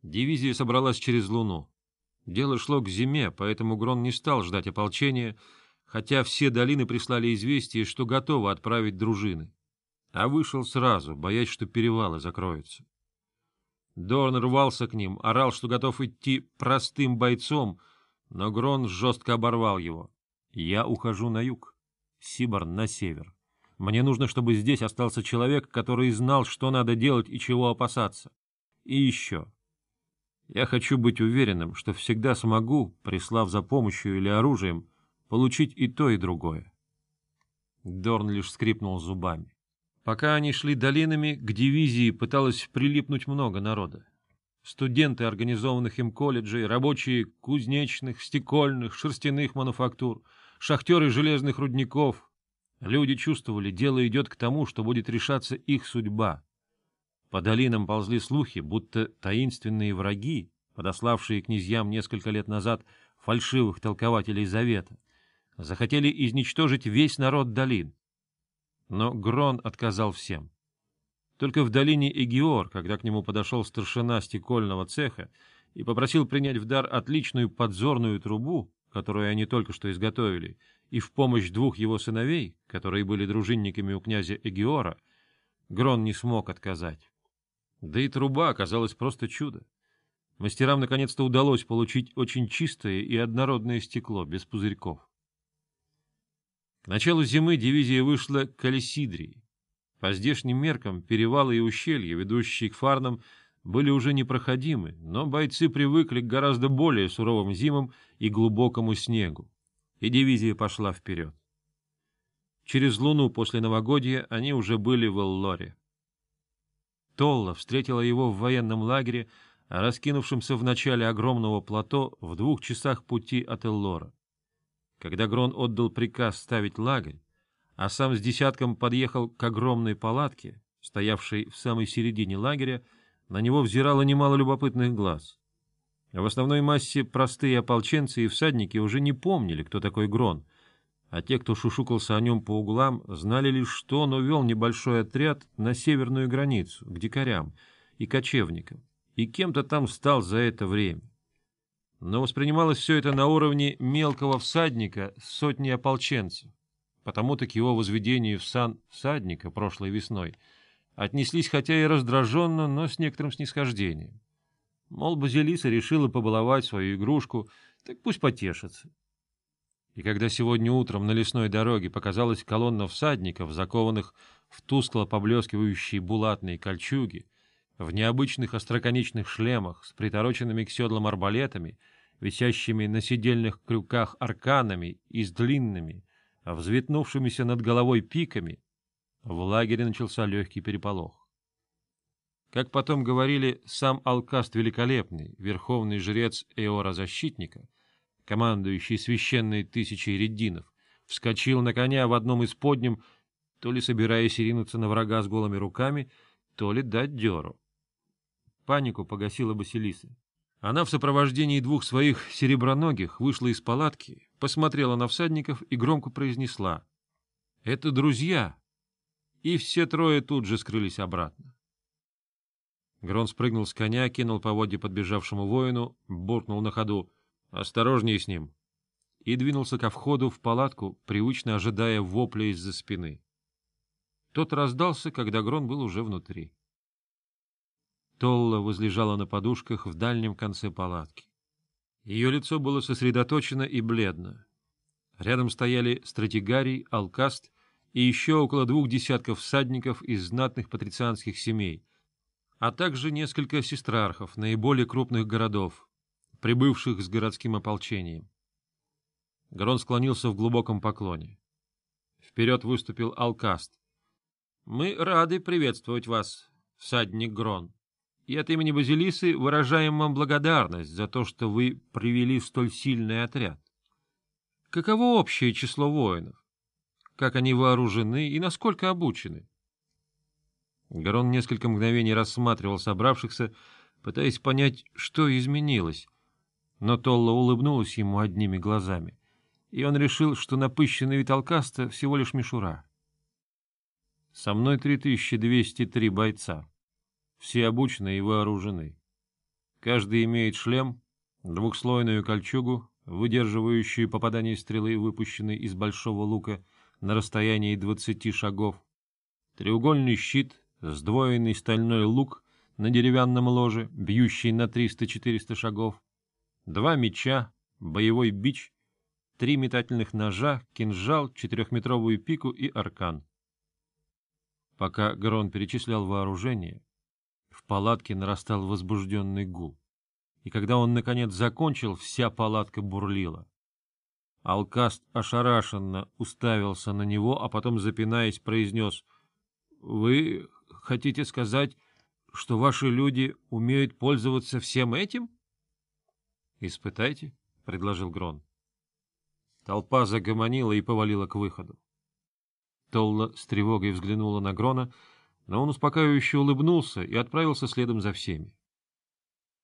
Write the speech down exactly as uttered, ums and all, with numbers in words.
Дивизия собралась через Луну. Дело шло к зиме, поэтому Грон не стал ждать ополчения, хотя все долины прислали известие, что готовы отправить дружины, а вышел сразу, боясь, что перевалы закроются. Дорн рвался к ним, орал, что готов идти простым бойцом, но Грон жестко оборвал его. «Я ухожу на юг, Сиборн на север. Мне нужно, чтобы здесь остался человек, который знал, что надо делать и чего опасаться. И еще. Я хочу быть уверенным, что всегда смогу, прислав за помощью или оружием, получить и то, и другое». Дорн лишь скрипнул зубами. Пока они шли долинами, к дивизии пыталось прилипнуть много народа. Студенты организованных им колледжей, рабочие кузнечных, стекольных, шерстяных мануфактур, шахтеры железных рудников. Люди чувствовали, дело идет к тому, что будет решаться их судьба. По долинам ползли слухи, будто таинственные враги, подославшие князьям несколько лет назад фальшивых толкователей Завета, захотели изничтожить весь народ долин. Но Грон отказал всем. Только в долине Эгиор, когда к нему подошел старшина стекольного цеха и попросил принять в дар отличную подзорную трубу, которую они только что изготовили, и в помощь двух его сыновей, которые были дружинниками у князя Эгиора, Грон не смог отказать. Да и труба оказалась просто чудо. Мастерам наконец-то удалось получить очень чистое и однородное стекло, без пузырьков. К началу зимы дивизия вышла к Алисидрии. По здешним меркам перевалы и ущелья, ведущие к Фарнам, были уже непроходимы, но бойцы привыкли к гораздо более суровым зимам и глубокому снегу, и дивизия пошла вперед. Через луну после новогодия они уже были в Эллоре. Толла встретила его в военном лагере, раскинувшемся в начале огромного плато в двух часах пути от Эллора. Когда Грон отдал приказ ставить лагерь, а сам с десятком подъехал к огромной палатке, стоявшей в самой середине лагеря, на него взирало немало любопытных глаз. В основной массе простые ополченцы и всадники уже не помнили, кто такой Грон, а те, кто шушукался о нем по углам, знали лишь, что он увел небольшой отряд на северную границу, к дикарям и кочевникам, и кем-то там стал за это время. Но воспринималось все это на уровне мелкого всадника с сотней ополченцев, потому-то к его возведению в сан всадника прошлой весной отнеслись хотя и раздраженно, но с некоторым снисхождением. Мол, Базилиса решила побаловать свою игрушку, так пусть потешится. И когда сегодня утром на лесной дороге показалась колонна всадников, закованных в тускло поблескивающие булатные кольчуги, в необычных остроконечных шлемах с притороченными к седлам арбалетами, висящими на седельных крюках арканами и с длинными, взветнувшимися над головой пиками, в лагере начался легкий переполох. Как потом говорили, сам Алкаст Великолепный, верховный жрец Эора-защитника, командующий священной тысячей реддинов, вскочил на коня в одном из подням, то ли собираясь ринуться на врага с голыми руками, то ли дать дёру. Панику погасила Басилиса. Она в сопровождении двух своих сереброногих вышла из палатки, посмотрела на всадников и громко произнесла: «Это друзья!» И все трое тут же скрылись обратно. Грон спрыгнул с коня, кинул поводья подбежавшему воину, буркнул на ходу: «Осторожнее с ним!» и двинулся ко входу в палатку, привычно ожидая вопля из-за спины. Тот раздался, когда Грон был уже внутри. Толла возлежала на подушках в дальнем конце палатки. Ее лицо было сосредоточено и бледно. Рядом стояли стратегарий, Алкаст и еще около двух десятков всадников из знатных патрицианских семей, а также несколько сестрархов наиболее крупных городов, прибывших с городским ополчением. Грон склонился в глубоком поклоне. Вперед выступил Алкаст. — Мы рады приветствовать вас, всадник Грон, и от имени Базилисы выражаем вам благодарность за то, что вы привели столь сильный отряд. Каково общее число воинов? Как они вооружены и насколько обучены? Грон несколько мгновений рассматривал собравшихся, пытаясь понять, что изменилось, но Толла улыбнулась ему одними глазами, и он решил, что напыщенный вид Алкаста всего лишь мишура. «Со мной три тысячи двести три бойца, все обучены и вооружены. Каждый имеет шлем, двухслойную кольчугу, выдерживающую попадание стрелы, выпущенной из большого лука на расстоянии двадцати шагов, треугольный щит, сдвоенный стальной лук на деревянном ложе, бьющий на триста-четыреста шагов, два меча, боевой бич, три метательных ножа, кинжал, четырехметровую пику и аркан. Пока Грон перечислял вооружение, в палатке нарастал возбужденный гул, и когда он, наконец, закончил, вся палатка бурлила. Алкаст ошарашенно уставился на него, а потом, запинаясь, произнес: — Вы хотите сказать, что ваши люди умеют пользоваться всем этим? — Испытайте, — предложил Грон. Толпа загомонила и повалила к выходу. Толла с тревогой взглянула на Грона, но он успокаивающе улыбнулся и отправился следом за всеми.